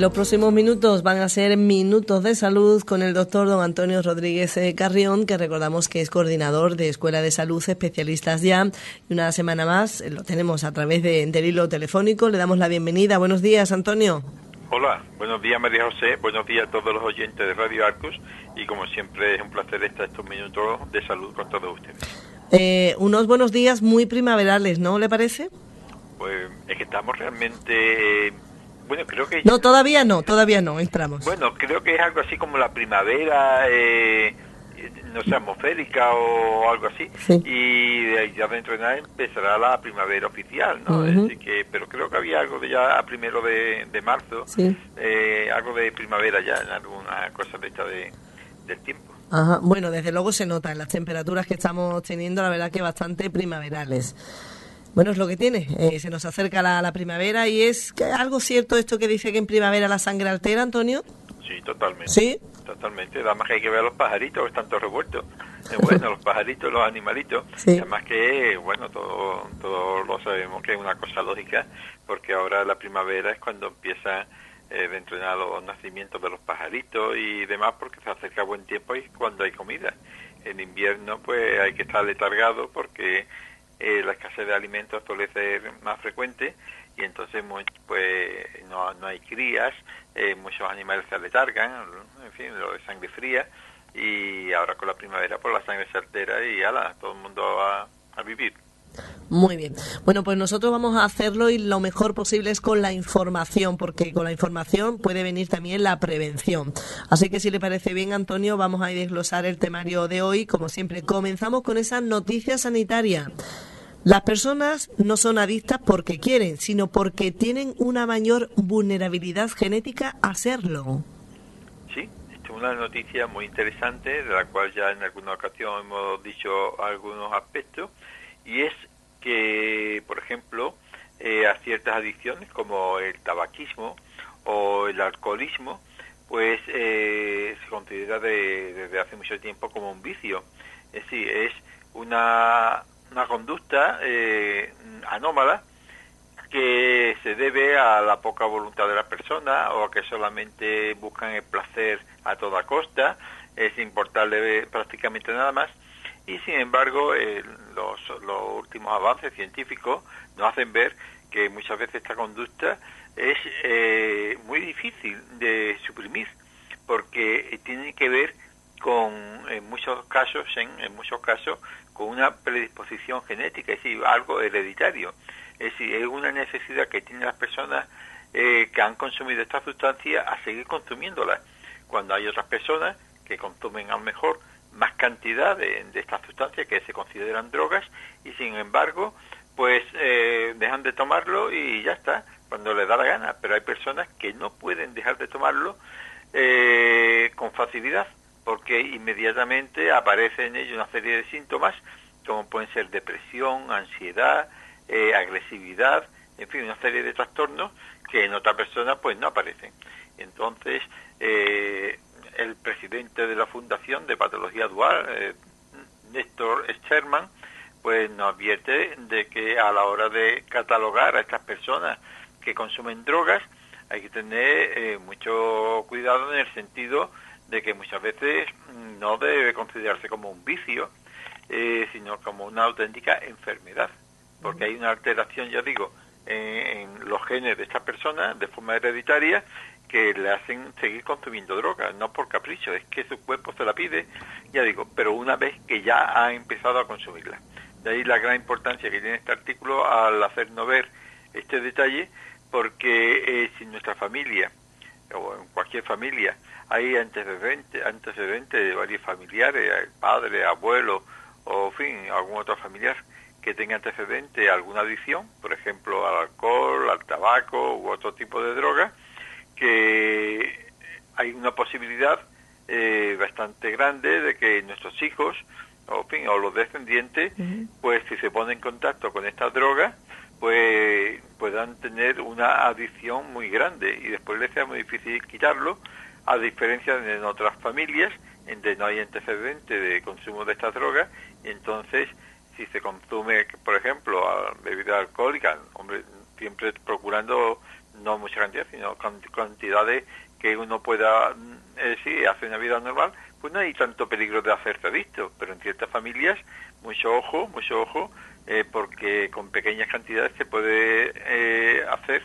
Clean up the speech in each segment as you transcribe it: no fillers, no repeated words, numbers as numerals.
los próximos minutos van a ser minutos de salud con el doctor don Antonio Rodríguez Carrión, que recordamos que es coordinador de Escuela de Salud Especialistas Ya. Y una semana más lo tenemos a través del hilo telefónico. Le damos la bienvenida. Buenos días, Antonio. Hola, buenos días María José, buenos días a todos los oyentes de Radio Arcos y como siempre es un placer estar estos minutos de salud con todos ustedes. Unos buenos días muy primaverales, ¿no le parece? Pues es que estamos realmente... bueno, creo que... No, todavía no, esperamos. Bueno, creo que es algo así como la primavera, no sé, atmosférica o algo así. Sí. Y ya dentro de nada empezará la primavera oficial, ¿no? Uh-huh. Así que, pero creo que había algo de ya a primero de marzo, sí. Algo de primavera ya, en alguna cosa de esta del tiempo. Ajá. Bueno, desde luego se nota en las temperaturas que estamos teniendo, la verdad que bastante primaverales. Bueno, es lo que tiene, se nos acerca la primavera y es algo cierto esto que dice que en primavera la sangre altera, Antonio. Sí, totalmente. ¿Sí? Totalmente, además que hay que ver a los pajaritos que están todos revueltos. Bueno, los pajaritos, los animalitos, sí. Además que, bueno, todos lo sabemos que es una cosa lógica, porque ahora la primavera es cuando empieza dentro de nada los nacimientos de los pajaritos y demás, porque se acerca buen tiempo y cuando hay comida. En invierno, pues hay que estar letargado porque la escasez de alimentos suele ser más frecuente y entonces pues no hay crías, muchos animales se aletargan, en fin, lo de sangre fría, y ahora con la primavera pues la sangre se altera y ala, todo el mundo va a vivir. Muy bien. Bueno, pues nosotros vamos a hacerlo y lo mejor posible es con la información, porque con la información puede venir también la prevención. Así que si le parece bien, Antonio, vamos a desglosar el temario de hoy. Como siempre, comenzamos con esa noticia sanitaria. Las personas no son adictas porque quieren, sino porque tienen una mayor vulnerabilidad genética a serlo. Sí, esta es una noticia muy interesante, de la cual ya en alguna ocasión hemos dicho algunos aspectos, y es que, por ejemplo, a ciertas adicciones como el tabaquismo o el alcoholismo, pues se considera desde hace mucho tiempo como un vicio. Es decir, es una conducta anómala que se debe a la poca voluntad de la persona o a que solamente buscan el placer a toda costa, sin importarle prácticamente nada más. Y sin embargo, los últimos avances científicos nos hacen ver que muchas veces esta conducta es muy difícil de suprimir, porque tiene que ver en muchos casos, con una predisposición genética, es decir, algo hereditario. Es decir, es una necesidad que tienen las personas que han consumido esta sustancia a seguir consumiéndola, cuando hay otras personas que consumen a lo mejor más cantidad de estas sustancias que se consideran drogas y sin embargo pues dejan de tomarlo y ya está, cuando les da la gana. Pero hay personas que no pueden dejar de tomarlo con facilidad, porque inmediatamente aparece en ello una serie de síntomas como pueden ser depresión, ansiedad, agresividad, en fin, una serie de trastornos que en otra persona pues no aparecen. Entonces el presidente de la Fundación de Patología Dual, Néstor Sherman, pues nos advierte de que a la hora de catalogar a estas personas que consumen drogas hay que tener mucho cuidado en el sentido de que muchas veces no debe considerarse como un vicio, sino como una auténtica enfermedad, porque hay una alteración, ya digo, en los genes de estas personas de forma hereditaria que le hacen seguir consumiendo drogas, no por capricho, es que su cuerpo se la pide, ya digo, pero una vez que ya ha empezado a consumirla. De ahí la gran importancia que tiene este artículo al hacernos ver este detalle, porque si en nuestra familia o en cualquier familia hay antecedentes de varios familiares, padre, abuelo o en fin, algún otro familiar que tenga antecedente a alguna adicción, por ejemplo al alcohol, al tabaco u otro tipo de droga, que hay una posibilidad bastante grande de que nuestros hijos o, en fin, o los descendientes, pues si se ponen en contacto con esta droga, pues puedan tener una adicción muy grande y después les sea muy difícil quitarlo, a diferencia de en otras familias en donde no hay antecedente de consumo de estas drogas, y entonces si se consume, por ejemplo, bebida alcohólica, hombre, siempre procurando no mucha cantidad, sino cantidades que uno pueda hacer una vida normal, pues no hay tanto peligro de hacerse adicto, pero en ciertas familias, mucho ojo, porque con pequeñas cantidades se puede hacer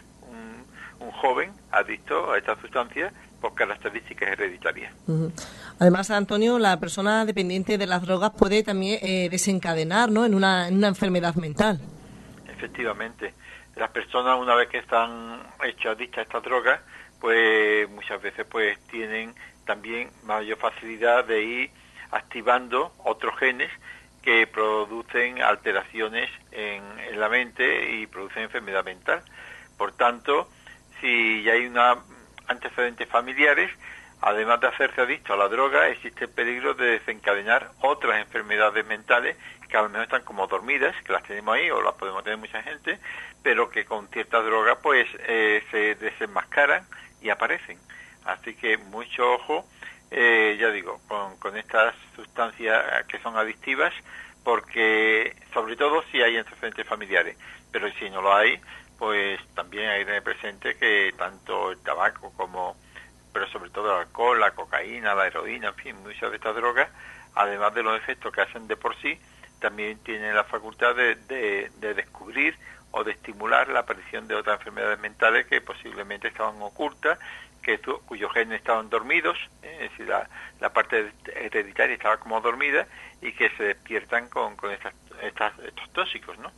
un joven adicto a esta sustancia por características hereditarias. Uh-huh. Además, Antonio, la persona dependiente de las drogas puede también desencadenar, ¿no?, en una enfermedad mental. Efectivamente. Las personas, una vez que están hechas adictas a estas drogas, pues muchas veces pues tienen también mayor facilidad de ir activando otros genes que producen alteraciones en la mente y producen enfermedad mental. Por tanto, si ya hay antecedentes familiares, además de hacerse adicto a la droga, existe el peligro de desencadenar otras enfermedades mentales que a lo mejor están como dormidas, que las tenemos ahí o las podemos tener mucha gente, pero que con cierta droga pues se desenmascaran y aparecen. Así que mucho ojo, ya digo, con estas sustancias que son adictivas, porque sobre todo si hay antecedentes familiares, pero si no lo hay, pues también hay que tener presente que tanto el tabaco pero sobre todo el alcohol, la cocaína, la heroína, en fin, muchas de estas drogas, además de los efectos que hacen de por sí, también tienen la facultad de descubrir o de estimular la aparición de otras enfermedades mentales que posiblemente estaban ocultas, cuyos genes estaban dormidos, es decir, la parte hereditaria estaba como dormida y que se despiertan con estos tóxicos, ¿no?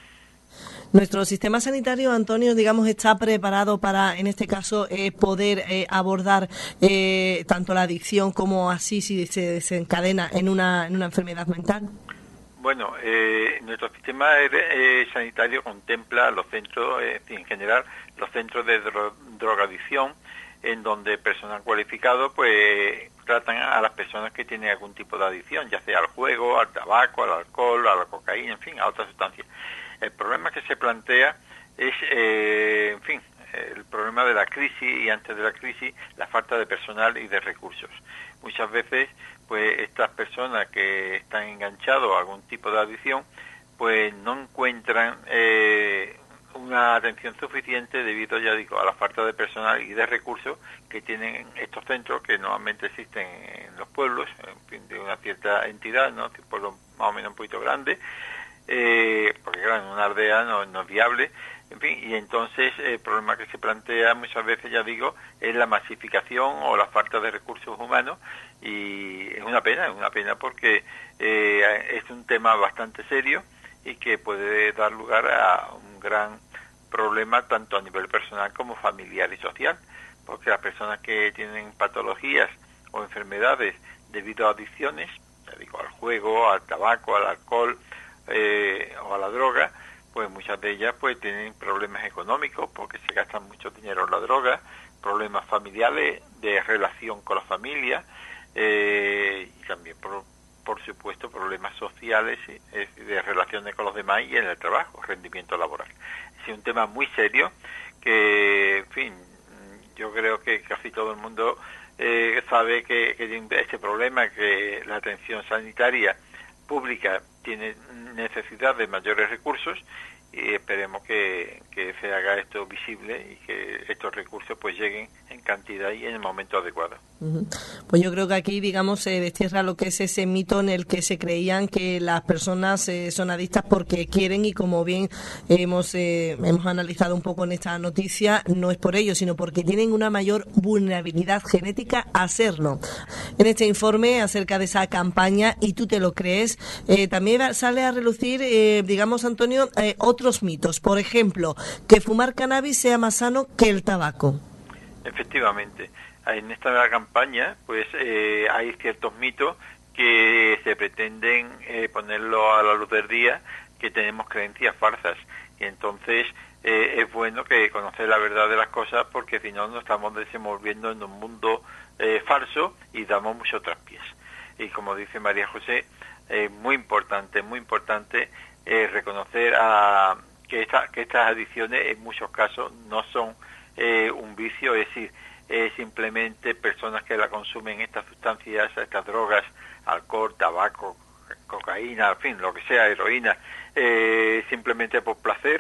Nuestro sistema sanitario, Antonio, digamos, está preparado para, en este caso, poder abordar tanto la adicción como así si se desencadena en una enfermedad mental. Bueno, nuestro sistema sanitario contempla los centros, en general, los centros de drogadicción, en donde personal cualificado pues tratan a las personas que tienen algún tipo de adicción, ya sea al juego, al tabaco, al alcohol, a la cocaína, en fin, a otras sustancias. El problema que se plantea es, el problema de la crisis y antes de la crisis, la falta de personal y de recursos. Muchas veces, pues estas personas que están enganchados a algún tipo de adicción, pues no encuentran una atención suficiente debido, ya digo, a la falta de personal y de recursos que tienen estos centros que normalmente existen en los pueblos, en fin, de una cierta entidad, ¿no?, un pueblo más o menos un poquito grande, porque claro, en una aldea no es viable, en fin, y entonces el problema que se plantea muchas veces, ya digo, es la masificación o la falta de recursos humanos, y es una pena porque es un tema bastante serio y que puede dar lugar a un gran problema tanto a nivel personal como familiar y social, porque las personas que tienen patologías o enfermedades debido a adicciones, ya digo, al juego, al tabaco, al alcohol, o a la droga, pues muchas de ellas pues tienen problemas económicos porque se gastan mucho dinero en la droga, problemas familiares de relación con la familia, y también por supuesto problemas sociales de relaciones con los demás y en el trabajo, rendimiento laboral. Es un tema muy serio que, en fin, yo creo que casi todo el mundo sabe que este problema, que la atención sanitaria pública tiene necesidad de mayores recursos, y esperemos que se haga esto visible y que estos recursos pues lleguen en cantidad y en el momento adecuado. Uh-huh. Pues yo creo que aquí, digamos, se destierra lo que es ese mito en el que se creían que las personas son adictas porque quieren, y como bien hemos analizado un poco en esta noticia, no es por ello, sino porque tienen una mayor vulnerabilidad genética a serlo. En este informe acerca de esa campaña, y tú te lo crees, también sale a relucir, digamos, Antonio, otros mitos. Por ejemplo, que fumar cannabis sea más sano que el tabaco. Efectivamente. En esta nueva campaña, pues hay ciertos mitos que se pretenden ponerlo a la luz del día, que tenemos creencias falsas. Y entonces es bueno que conocer la verdad de las cosas, porque si no nos estamos desenvolviendo en un mundo falso y damos mucho traspiés. Y como dice María José, muy importante reconocer que estas adicciones en muchos casos no son un vicio, es decir, simplemente personas que la consumen, estas sustancias, estas drogas, alcohol, tabaco, cocaína, en fin, lo que sea, heroína, simplemente por placer,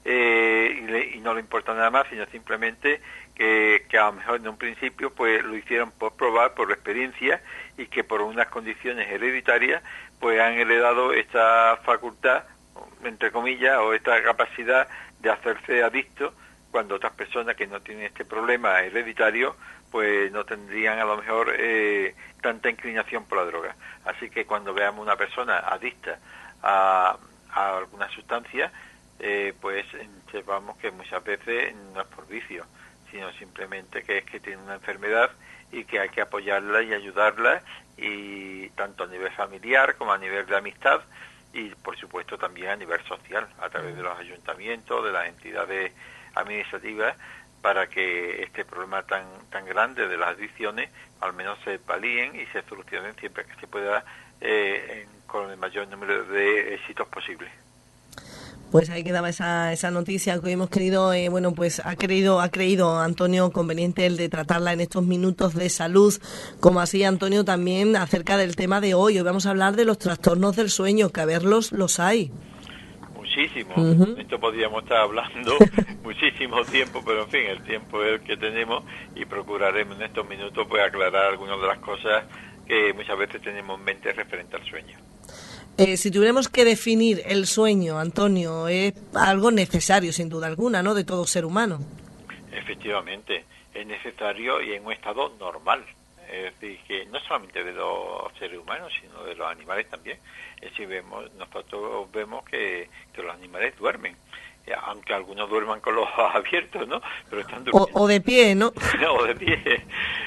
y no le importa nada más, sino simplemente que a lo mejor en un principio pues lo hicieron por probar, por experiencia, y que por unas condiciones hereditarias pues han heredado esta facultad, entre comillas, o esta capacidad de hacerse adicto, cuando otras personas que no tienen este problema hereditario pues no tendrían a lo mejor tanta inclinación por la droga. Así que cuando veamos una persona adicta a alguna sustancia, pues sepamos que muchas veces no es por vicio, sino simplemente que es que tiene una enfermedad y que hay que apoyarla y ayudarla, y tanto a nivel familiar como a nivel de amistad, y por supuesto también a nivel social, a través de los ayuntamientos, de las entidades administrativas, para que este problema tan grande de las adicciones al menos se palíen y se solucionen siempre que se pueda, con el mayor número de éxitos posible. Pues ahí quedaba esa noticia que hoy hemos querido, pues ha creído Antonio conveniente el de tratarla en estos minutos de salud, como así Antonio también acerca del tema de hoy. Hoy vamos a hablar de los trastornos del sueño, que a verlos los hay. Muchísimo. Esto podríamos estar hablando muchísimo tiempo, pero en fin, el tiempo es el que tenemos y procuraremos en estos minutos pues aclarar algunas de las cosas que muchas veces tenemos en mente referente al sueño. Si tuviéramos que definir el sueño, Antonio, es algo necesario, sin duda alguna, ¿no?, de todo ser humano. Efectivamente, es necesario y en un estado normal. Es decir, que no solamente de los seres humanos, sino de los animales también. Es decir, nosotros vemos que los animales duermen, aunque algunos duerman con los ojos abiertos, ¿no? Pero están durmiendo. O de pie, ¿no? O de pie.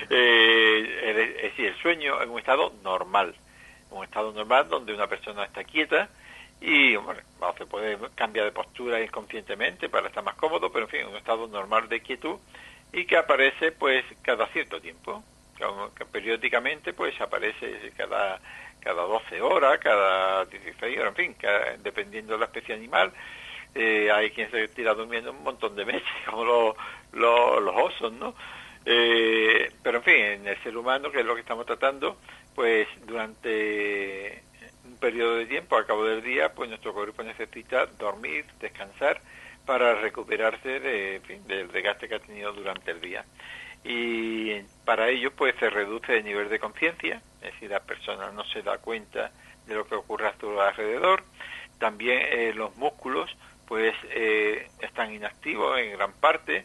Es decir, el sueño en un estado normal. Un estado normal donde una persona está quieta y se puede cambiar de postura inconscientemente para estar más cómodo, pero en fin, un estado normal de quietud, y que aparece pues cada cierto tiempo, que periódicamente pues aparece cada 12 horas, cada 16 horas, en fin, dependiendo de la especie animal. Hay quien se tira durmiendo un montón de meses, como los osos, ¿no? Pero en fin, en el ser humano, que es lo que estamos tratando, pues durante un periodo de tiempo, al cabo del día, pues nuestro cuerpo necesita dormir, descansar, para recuperarse del desgaste que ha tenido durante el día. Y para ello pues se reduce el nivel de conciencia, es decir, la persona no se da cuenta de lo que ocurre a su alrededor. También los músculos pues están inactivos en gran parte,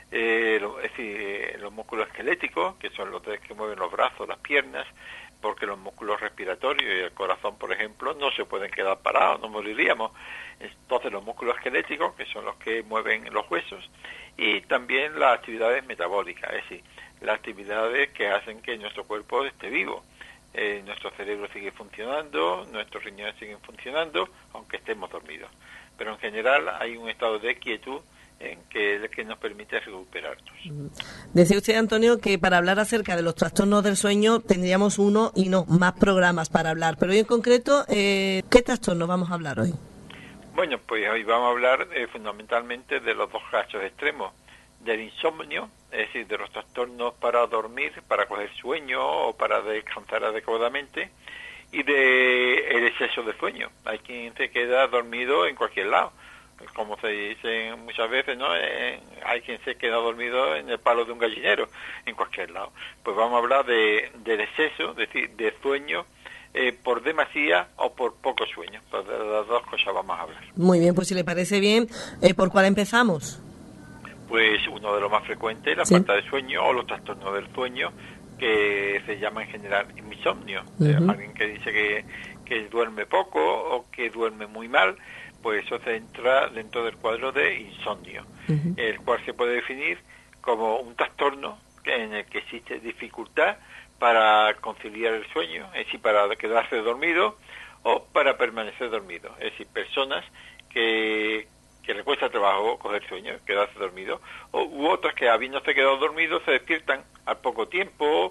es decir, los músculos esqueléticos, que son los que mueven los brazos, las piernas, porque los músculos respiratorios y el corazón, por ejemplo, no se pueden quedar parados, no moriríamos. Entonces los músculos esqueléticos, que son los que mueven los huesos, y también las actividades metabólicas, es decir, las actividades que hacen que nuestro cuerpo esté vivo. Nuestro cerebro sigue funcionando, nuestros riñones siguen funcionando, aunque estemos dormidos. Pero en general hay un estado de quietud que nos permite recuperarnos. Decía usted, Antonio, que para hablar acerca de los trastornos del sueño tendríamos uno y no más programas para hablar, pero hoy en concreto, ¿qué trastornos vamos a hablar hoy? Bueno, pues hoy vamos a hablar fundamentalmente de los dos casos extremos, del insomnio, es decir, de los trastornos para dormir, para coger sueño o para descansar adecuadamente, y de el exceso de sueño. Hay quien se queda dormido en cualquier lado, como se dice muchas veces, ¿no? Hay quien se queda dormido en el palo de un gallinero, en cualquier lado. Pues vamos a hablar del exceso, es decir, de sueño por demasía o por poco sueño. Pues de las dos cosas vamos a hablar. Muy bien, pues si le parece bien, ¿por cuál empezamos? Pues uno de los más frecuentes, la falta de sueño o los trastornos del sueño, que se llama en general insomnio. Alguien que dice que duerme poco o que duerme muy mal, pues eso se entra dentro del cuadro de insomnio, el cual se puede definir como un trastorno en el que existe dificultad para conciliar el sueño, es decir, para quedarse dormido o para permanecer dormido. Es decir, personas que le cuesta trabajo coger sueño, quedarse dormido, u otras que habiéndose quedado dormidos se despiertan al poco tiempo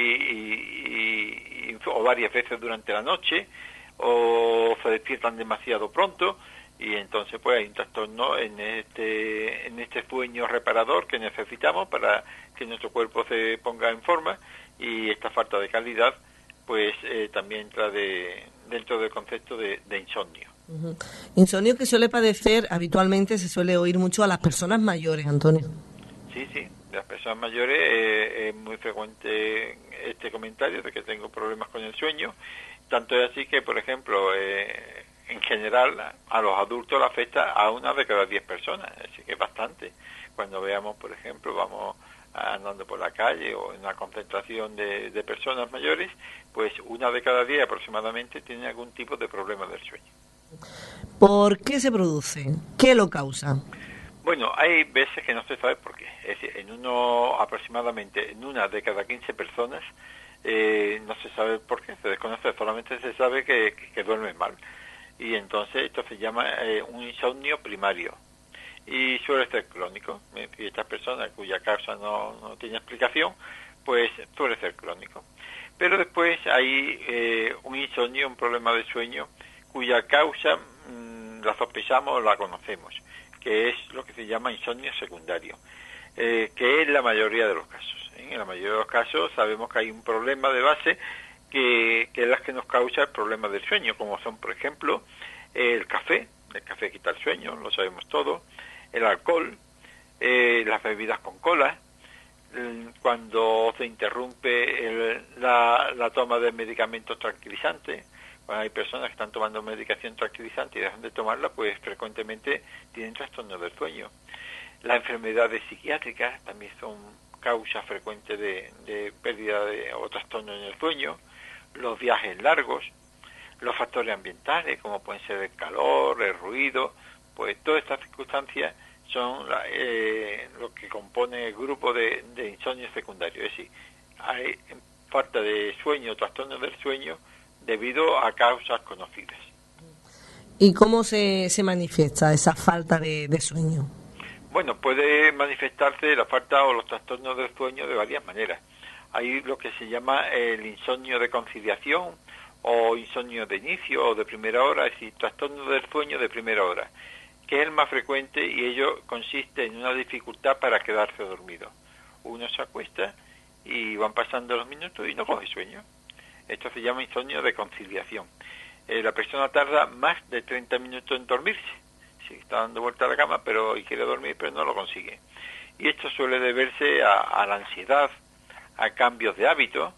o varias veces durante la noche, o se despiertan demasiado pronto, y entonces pues hay un trastorno en este sueño reparador que necesitamos para que nuestro cuerpo se ponga en forma, y esta falta de calidad pues también entra dentro del concepto de insomnio. Ujú. Insomnio que suele padecer habitualmente, se suele oír mucho a las personas mayores, Antonio. Sí, sí, de las personas mayores es muy frecuente este comentario de que tengo problemas con el sueño. Tanto es así que, por ejemplo, en general a los adultos le afecta a una de cada 10 personas, así que es bastante. Cuando veamos, por ejemplo, vamos andando por la calle o en una concentración de personas mayores, pues una de cada 10 aproximadamente tiene algún tipo de problema del sueño. ¿Por qué se produce? ¿Qué lo causa? Bueno, hay veces que no se sabe por qué. Es decir, aproximadamente en una de cada 15 personas, no se sabe por qué, se desconoce, solamente se sabe que duermen mal. Y entonces esto se llama un insomnio primario. Y suele ser crónico. Y estas personas cuya causa no tiene explicación, pues suele ser crónico. Pero después hay un insomnio, un problema de sueño, cuya causa la sospechamos o la conocemos, que es lo que se llama insomnio secundario, que es la mayoría de los casos. En la mayoría de los casos sabemos que hay un problema de base que es la que nos causa el problema del sueño, como son, por ejemplo, el café quita el sueño, lo sabemos todo, el alcohol, las bebidas con cola, cuando se interrumpe la toma de medicamentos tranquilizantes. Cuando hay personas que están tomando medicación tranquilizante y dejan de tomarla, pues frecuentemente tienen trastornos del sueño. Las enfermedades psiquiátricas también son causas frecuentes de pérdida o trastorno en el sueño. Los viajes largos, los factores ambientales, como pueden ser el calor, el ruido, pues todas estas circunstancias son lo que compone el grupo de insomnio secundario. Es decir, hay falta de sueño, trastornos del sueño, debido a causas conocidas. ¿Y cómo se manifiesta esa falta de sueño? Bueno, puede manifestarse la falta o los trastornos del sueño de varias maneras. Hay lo que se llama el insomnio de conciliación o insomnio de inicio o de primera hora, es decir, trastorno del sueño de primera hora, que es el más frecuente y ello consiste en una dificultad para quedarse dormido. Uno se acuesta y van pasando los minutos y no coge sueño. Esto se llama insomnio de conciliación. La persona tarda más de 30 minutos en dormirse. Sí, está dando vuelta a la cama y quiere dormir, pero no lo consigue. Y esto suele deberse a la ansiedad, a cambios de hábito,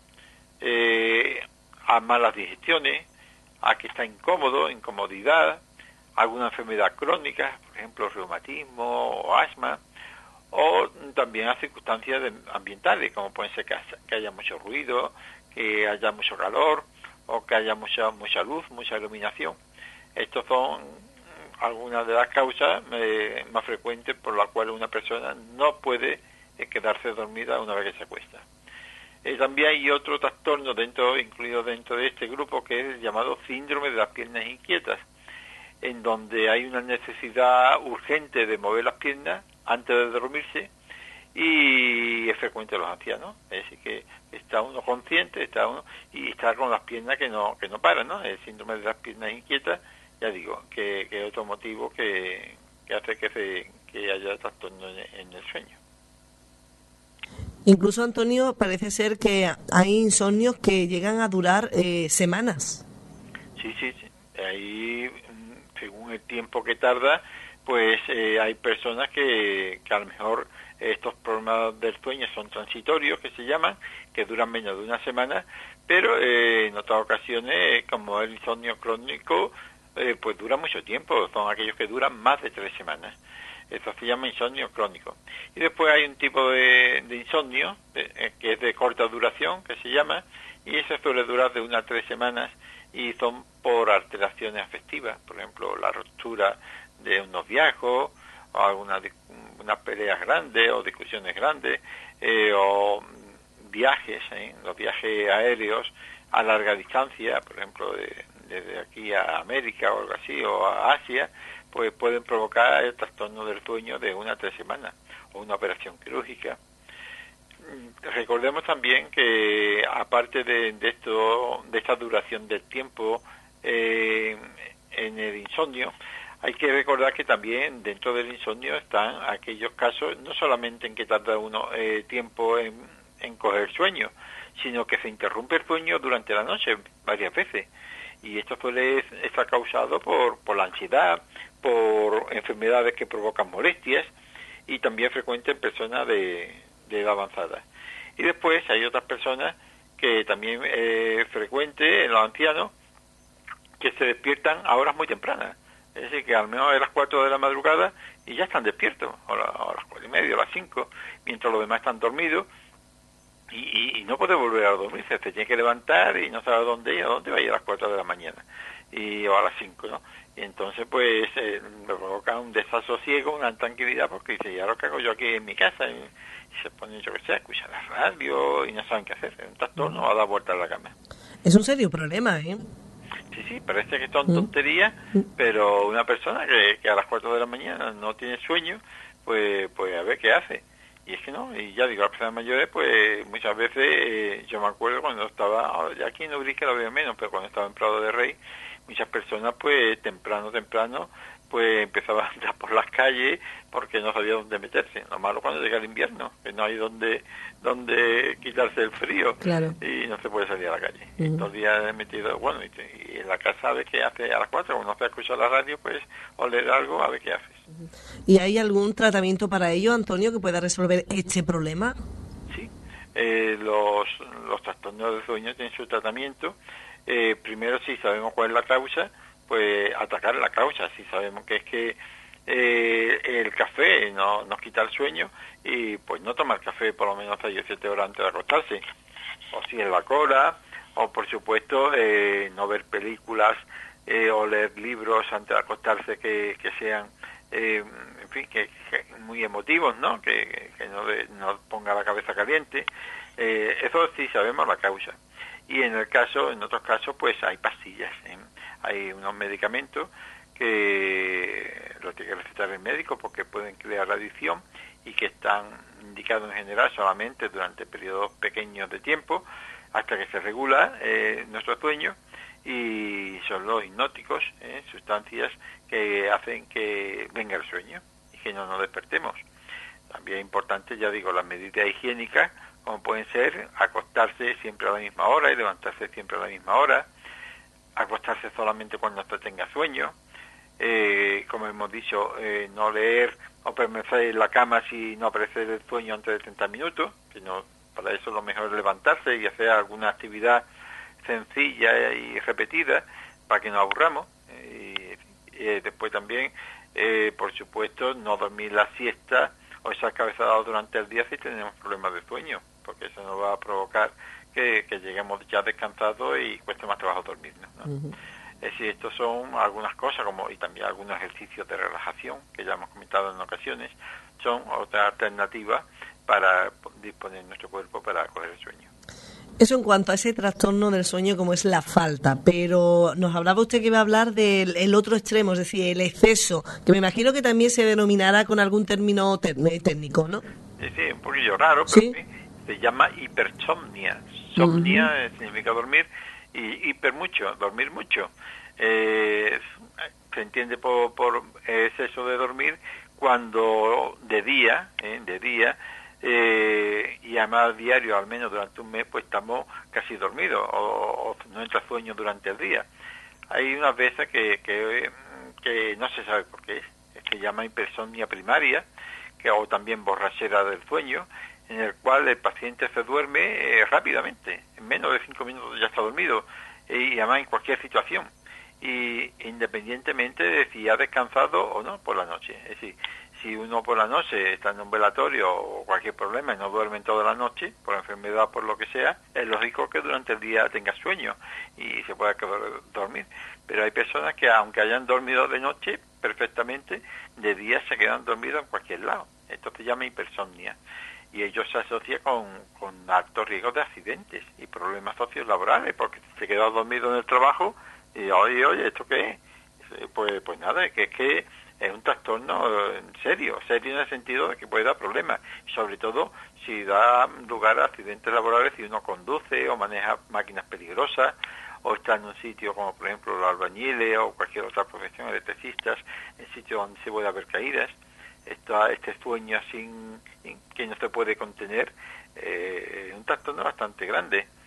a malas digestiones, a que está incómodo, incomodidad, alguna enfermedad crónica, por ejemplo, reumatismo o asma, o también a circunstancias ambientales, como pueden ser que haya mucho ruido, que haya mucho calor o que haya mucha luz, mucha iluminación. Estos son algunas de las causas más frecuentes por las cuales una persona no puede quedarse dormida una vez que se acuesta. También hay otro trastorno incluido dentro de este grupo, que es el llamado síndrome de las piernas inquietas, en donde hay una necesidad urgente de mover las piernas antes de dormirse, y es frecuente en los ancianos. Es decir, que está uno consciente, y está con las piernas que no paran, ¿no? El síndrome de las piernas inquietas, ya digo, que es otro motivo que hace que haya trastorno en el sueño. Incluso, Antonio, parece ser que hay insomnios que llegan a durar semanas. Sí. Ahí, según el tiempo que tarda, pues hay personas que a lo mejor estos problemas del sueño son transitorios, que se llaman, que duran menos de una semana, pero en otras ocasiones, como el insomnio crónico, pues dura mucho tiempo, son aquellos que duran más de 3 semanas. Eso se llama insomnio crónico. Y después hay un tipo de insomnio que es de corta duración, que se llama, y eso suele durar de 1 a 3 semanas, y son por alteraciones afectivas, por ejemplo, la ruptura de unos viejos, o unas peleas grandes o discusiones grandes, o viajes, los viajes aéreos a larga distancia, por ejemplo, desde aquí a América o algo así, o a Asia, pues pueden provocar el trastorno del sueño de 1 a 3 semanas, o una operación quirúrgica. Recordemos también que, aparte de esta duración del tiempo en el insomnio, hay que recordar que también dentro del insomnio están aquellos casos, no solamente en que tarda uno tiempo en coger sueño, sino que se interrumpe el sueño durante la noche varias veces. Y esto suele estar causado por la ansiedad, por enfermedades que provocan molestias y también frecuente en personas de edad avanzada. Y después hay otras personas que también frecuente en los ancianos que se despiertan a horas muy tempranas. Es decir, que al menos a las 4 de la madrugada y ya están despiertos, a las 4:30, a las 5, mientras los demás están dormidos y no puede volver a dormir, se tiene que levantar y no sabe a dónde va a ir a las 4 de la mañana o a las 5, ¿no? Y entonces pues me provoca un desasosiego, una tranquilidad, porque dice, ¿ya lo que hago yo aquí en mi casa? Y se ponen, yo que sé, a escuchar la radio y no saben qué hacer, un trastorno a dar vuelta a la cama. Es un serio problema, ¿eh? Sí, parece que son tonterías, pero una persona que a las 4 de la mañana no tiene sueño, pues a ver qué hace. Y es que no, y ya digo, las personas mayores, pues muchas veces, yo me acuerdo cuando estaba, ya aquí en Ubrique lo veo menos, pero cuando estaba en Prado de Rey, muchas personas, pues temprano, pues empezaban a andar por las calles porque no sabía dónde meterse. Lo malo cuando llega el invierno, que no hay dónde quitarse el frío, claro, y no se puede salir a la calle. Y todos los días metido, bueno, y en la casa a ver qué hace a las 4, cuando no se escucha la radio, pues o leer algo, a ver qué haces. ¿Y hay algún tratamiento para ello, Antonio, que pueda resolver este problema? Sí, los trastornos del sueño tienen su tratamiento. Primero, si sabemos cuál es la causa, pues atacar la causa. Si sabemos que es que el café nos quita el sueño, y pues no tomar café por lo menos 6 o 7 horas antes de acostarse. O si es la cola, o por supuesto no ver películas o leer libros antes de acostarse que sean en fin, que muy emotivos, ¿no? Que no ponga la cabeza caliente. Eso sí sabemos la causa. Y en otros casos, pues hay pastillas, hay unos medicamentos que los tiene que recetar el médico porque pueden crear adicción y que están indicados en general solamente durante periodos pequeños de tiempo hasta que se regula nuestro sueño, y son los hipnóticos, sustancias que hacen que venga el sueño y que no nos despertemos. También es importante, ya digo, las medidas higiénicas, como pueden ser acostarse siempre a la misma hora y levantarse siempre a la misma hora, acostarse solamente cuando usted tenga sueño, como hemos dicho, no leer o permanecer en la cama si no aparece el sueño antes de 30 minutos, sino para eso lo mejor es levantarse y hacer alguna actividad sencilla y repetida para que nos aburramos. Después también, por supuesto, no dormir la siesta o esas cabezadas durante el día si tenemos problemas de sueño, porque eso nos va a provocar que lleguemos ya descansados y cueste más trabajo dormirnos, ¿no? Es decir, estos son algunas cosas, y también algunos ejercicios de relajación que ya hemos comentado en ocasiones, son otra alternativa para disponer nuestro cuerpo para coger el sueño. Eso en cuanto a ese trastorno del sueño como es la falta, pero nos hablaba usted que iba a hablar del otro extremo, es decir, el exceso, que me imagino que también se denominará con algún término técnico, ¿no? Sí, un poquillo raro, pero ¿sí? Se llama hipersomnia. Somnia significa dormir, y hiper mucho, dormir mucho. Se entiende por exceso de dormir cuando de día, y además diario, al menos durante un mes, pues estamos casi dormidos o no entra sueño durante el día. Hay unas veces que no se sabe por qué es que llama hipersomnia primaria, o también borrachera del sueño, en el cual el paciente se duerme rápidamente, en menos de 5 minutos ya está dormido, y además en cualquier situación, y independientemente de si ha descansado o no por la noche. Es decir, si uno por la noche está en un velatorio o cualquier problema y no duerme toda la noche, por enfermedad o por lo que sea, es lógico que durante el día tenga sueño y se pueda quedar dormir. Pero hay personas que, aunque hayan dormido de noche perfectamente, de día se quedan dormidos en cualquier lado. Esto se llama hipersomnia. Y ello se asocia con altos riesgos de accidentes y problemas sociolaborales, porque se queda dormido en el trabajo y oye, ¿esto qué es? Pues nada, es que es un trastorno serio en el sentido de que puede dar problemas, sobre todo si da lugar a accidentes laborales, si uno conduce o maneja máquinas peligrosas, o está en un sitio como por ejemplo los albañiles o cualquier otra profesión, electricistas, en sitios donde se puede haber caídas. Este sueño que no se puede contener, es un trastorno bastante grande.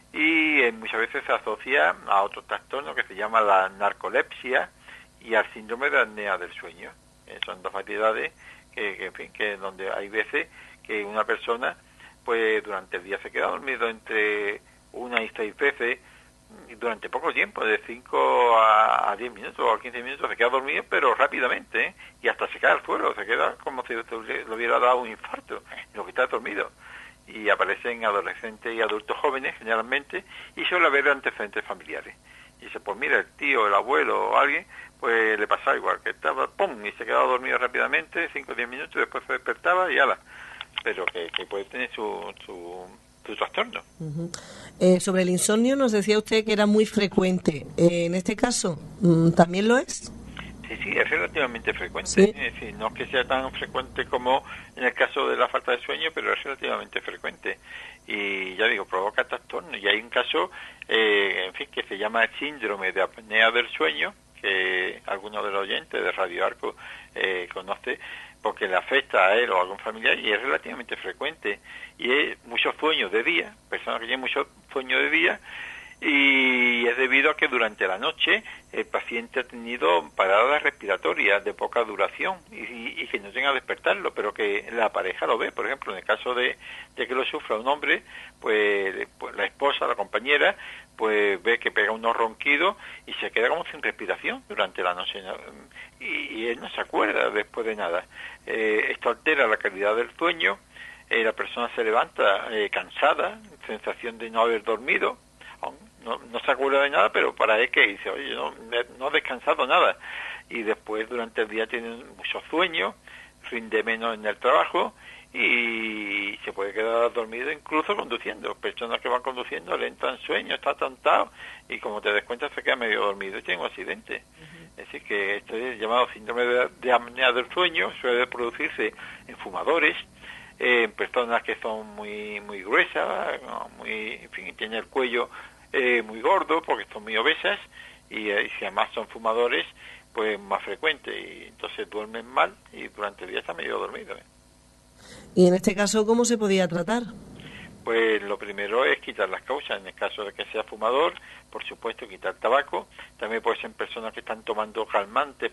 y muchas veces se asocia a otro trastorno que se llama la narcolepsia y al síndrome de apnea del sueño. Son dos variedades en fin, que donde hay veces que una persona pues durante el día se queda dormido entre 1 y 6 veces y durante poco tiempo, de 5 a 10 minutos o a 15 minutos se queda dormido, pero rápidamente, y hasta se cae al suelo, se queda como si le hubiera dado un infarto, lo que está dormido. Y aparecen adolescentes y adultos jóvenes generalmente, y suele haber antecedentes familiares. Y dice, pues mira, el tío, el abuelo o alguien, pues le pasaba igual, que estaba, ¡pum!, y se quedaba dormido rápidamente, 5 o 10 minutos, y después se despertaba y ala. Pero que puede tener su trastorno. Uh-huh. Sobre el insomnio nos decía usted que era muy frecuente. En este caso, ¿también lo es? Sí, es relativamente frecuente. ¿Sí? Es decir, no es que sea tan frecuente como en el caso de la falta de sueño, pero es relativamente frecuente. Y ya digo, provoca trastorno. Y hay un caso, en fin, que se llama síndrome de apnea del sueño, que alguno de los oyentes de Radio Arco conoce, porque le afecta a él o a algún familiar, y es relativamente frecuente. Y es muchos sueños de día, personas que tienen muchos sueños de día, y es debido a que durante la noche el paciente ha tenido paradas respiratorias de poca duración y que no tenga que despertarlo, pero que la pareja lo ve. Por ejemplo, en el caso de que lo sufra un hombre, pues la esposa, la compañera, pues ve que pega unos ronquidos y se queda como sin respiración durante la noche, ¿no? Y él no se acuerda después de nada. Esto altera la calidad del sueño, la persona se levanta cansada, sensación de no haber dormido, no se acuerda de nada, pero para él que dice, oye, no he descansado nada. Y después durante el día tiene muchos sueños, rinde menos en el trabajo y se puede quedar dormido incluso conduciendo. Personas que van conduciendo le entran sueños, está atontado y como te des cuenta se queda medio dormido y tiene un accidente. Es decir, que esto es llamado síndrome de apnea del sueño, suele producirse en fumadores, en personas que son muy gruesas, en fin, tienen el cuello muy gordo porque son muy obesas y si además son fumadores, pues más frecuente, y entonces duermen mal y durante el día está medio dormido. Y en este caso, ¿cómo se podía tratar? Pues lo primero es quitar las causas. En el caso de que sea fumador, por supuesto, quitar tabaco. También puede ser personas que están tomando calmantes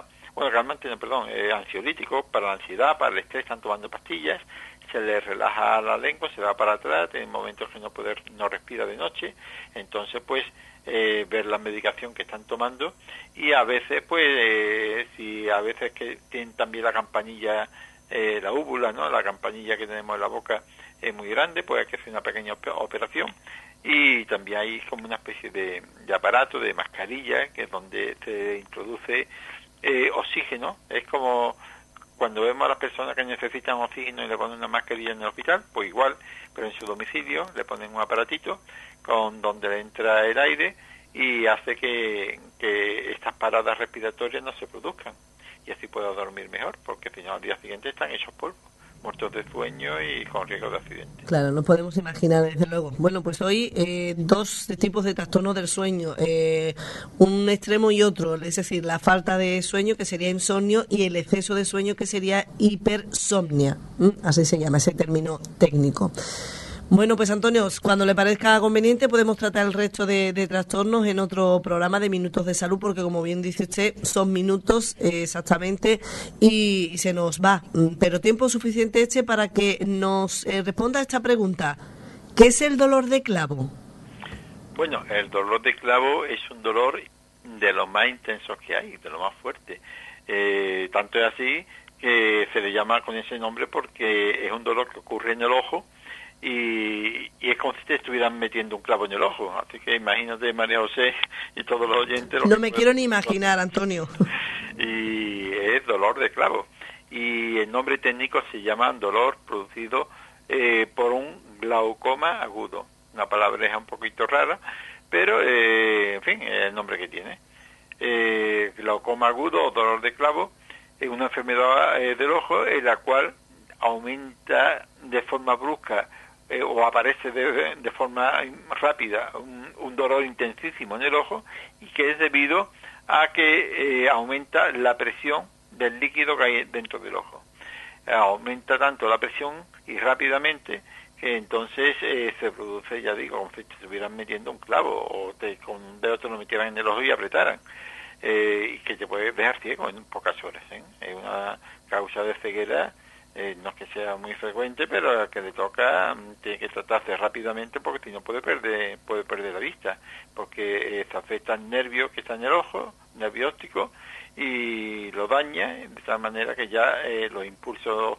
ansiolíticos para la ansiedad, para el estrés, están tomando pastillas, se les relaja la lengua, se va para atrás, en momentos que no respira de noche, entonces pues ver la medicación que están tomando, y a veces pues si a veces que tienen también la campanilla, la úvula, ¿no?, la campanilla que tenemos en la boca es muy grande, pues hay que hacer una pequeña operación. Y también hay como una especie de aparato, de mascarilla, que es donde se introduce oxígeno. Es como cuando vemos a las personas que necesitan oxígeno y le ponen una mascarilla en el hospital, pues igual, pero en su domicilio le ponen un aparatito con donde le entra el aire y hace que estas paradas respiratorias no se produzcan, y así pueda dormir mejor, porque si no al día siguiente están hechos polvo, muertos de sueño y con riesgo de accidente. Claro, no podemos imaginar, desde luego. Bueno, pues hoy dos tipos de trastornos del sueño, un extremo y otro, es decir, la falta de sueño, que sería insomnio, y el exceso de sueño, que sería hipersomnia. Así se llama ese término técnico. Bueno, pues Antonio, cuando le parezca conveniente podemos tratar el resto de trastornos en otro programa de Minutos de Salud, porque como bien dice usted, son minutos exactamente y se nos va. Pero tiempo suficiente para que nos responda a esta pregunta. ¿Qué es el dolor de clavo? Bueno, el dolor de clavo es un dolor de los más intensos que hay, de lo más fuerte. Tanto es así que se le llama con ese nombre porque es un dolor que ocurre en el ojo, y es como si te estuvieran metiendo un clavo en el ojo. Así que imagínate, María José y todos los oyentes. No me quiero ni imaginar, Antonio. Y es dolor de clavo. Y el nombre técnico se llama dolor producido por un glaucoma agudo. Una palabreja un poquito rara, pero en fin, es el nombre que tiene. Glaucoma agudo o dolor de clavo es una enfermedad del ojo en la cual aumenta de forma brusca o aparece de forma rápida un dolor intensísimo en el ojo, y que es debido a que aumenta la presión del líquido que hay dentro del ojo. Aumenta tanto la presión y rápidamente que entonces se produce, ya digo, como si te estuvieran metiendo un clavo o con un dedo te lo metieran en el ojo y apretaran, y que te puede dejar ciego en pocas horas. Es una causa de ceguera, no es que sea muy frecuente, pero al que le toca tiene que tratarse rápidamente, porque si no puede perder la vista, porque se afecta al nervio que está en el ojo, nervio óptico, y lo daña de tal manera que ya los impulsos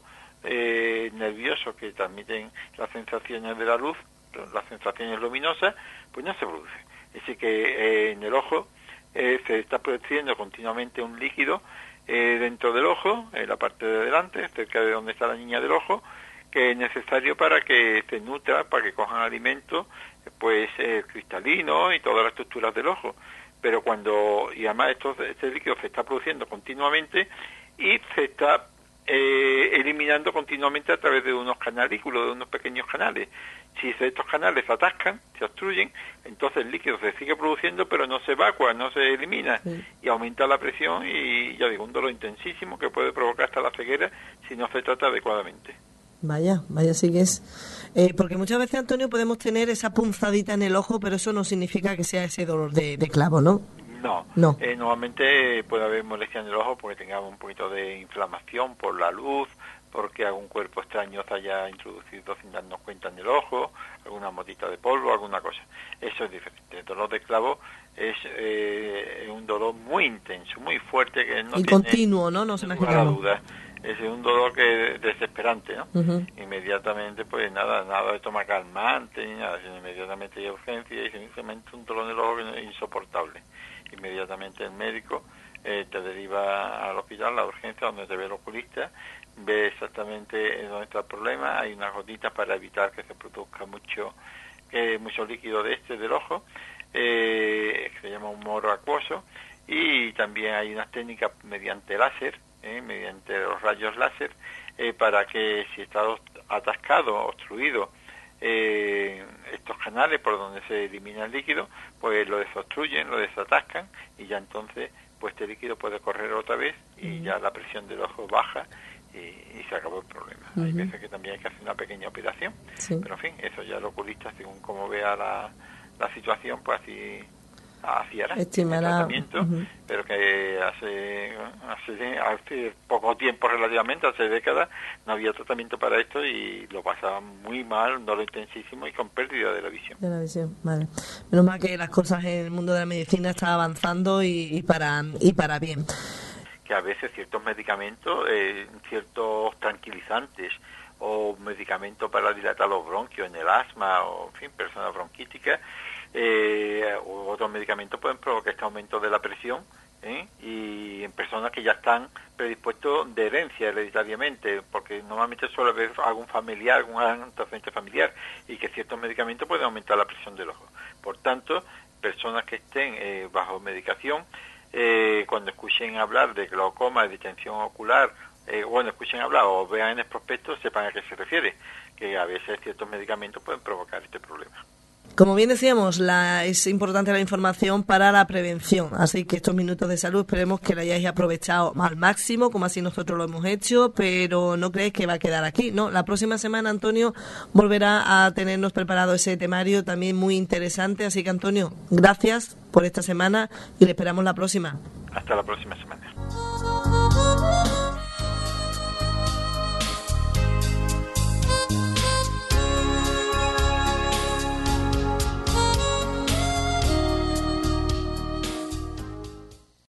nerviosos que transmiten las sensaciones de la luz, las sensaciones luminosas, pues no se produce. Es decir, que en el ojo se está produciendo continuamente un líquido dentro del ojo, en la parte de delante, cerca de donde está la niña del ojo, que es necesario para que se nutra, para que cojan alimento, pues cristalino y todas las estructuras del ojo. Pero y además este líquido se está produciendo continuamente y se está eliminando continuamente a través de unos canalículos, de unos pequeños canales. Si estos canales se atascan, se obstruyen, entonces el líquido se sigue produciendo, pero no se evacua, no se elimina, y aumenta la presión y, ya digo, un dolor intensísimo que puede provocar hasta la ceguera si no se trata adecuadamente. Vaya, sí que es. Porque muchas veces, Antonio, podemos tener esa punzadita en el ojo, pero eso no significa que sea ese dolor de clavo, ¿no? No. Normalmente puede haber molestia en el ojo porque tengamos un poquito de inflamación por la luz, porque algún cuerpo extraño se haya introducido sin darnos cuenta en el ojo, alguna motita de polvo, alguna cosa. Eso es diferente. El dolor de clavo es un dolor muy intenso, muy fuerte, que no y tiene continuo, ¿no? No se me ninguna duda. Es un dolor que desesperante, ¿no? Uh-huh. Inmediatamente, pues nada de tomar calmante ni nada, sino inmediatamente hay urgencia y simplemente un dolor en el ojo que es insoportable. Inmediatamente el médico te deriva al hospital, a la urgencia, donde te ve el oculista, ve exactamente dónde está el problema, hay unas gotitas para evitar que se produzca mucho líquido del ojo, que se llama un moro acuoso, y también hay unas técnicas mediante láser, mediante los rayos láser, para que si está atascado, obstruido, estos canales por donde se elimina el líquido, pues lo desobstruyen, lo desatascan, y ya entonces pues este líquido puede correr otra vez y ya la presión del ojo baja y se acabó el problema. Hay veces que también hay que hacer una pequeña operación, pero en fin, eso ya el oculista, según como vea la situación, pues así hará el tratamiento, pero que hace poco tiempo, relativamente, hace décadas, no había tratamiento para esto y lo pasaban muy mal, un dolor intensísimo y con pérdida de la visión. Vale. Menos mal que las cosas en el mundo de la medicina están avanzando y para bien. Que a veces ciertos medicamentos, ciertos tranquilizantes o medicamentos para dilatar los bronquios en el asma o, en fin, personas bronquíticas, u otros medicamentos pueden provocar este aumento de la presión, y en personas que ya están predispuestos de herencia hereditariamente, porque normalmente suele haber algún familiar, algún antecedente familiar, y que ciertos medicamentos pueden aumentar la presión del ojo. Por tanto, personas que estén bajo medicación, cuando escuchen hablar de glaucoma, de distensión ocular, escuchen hablar o vean en el prospecto, sepan a qué se refiere, que a veces ciertos medicamentos pueden provocar este problema. Como bien decíamos, es importante la información para la prevención, así que estos minutos de salud esperemos que lo hayáis aprovechado al máximo, como así nosotros lo hemos hecho, pero no creéis que va a quedar aquí, ¿no? La próxima semana, Antonio, volverá a tenernos preparado ese temario también muy interesante, así que, Antonio, gracias por esta semana y le esperamos la próxima. Hasta la próxima semana.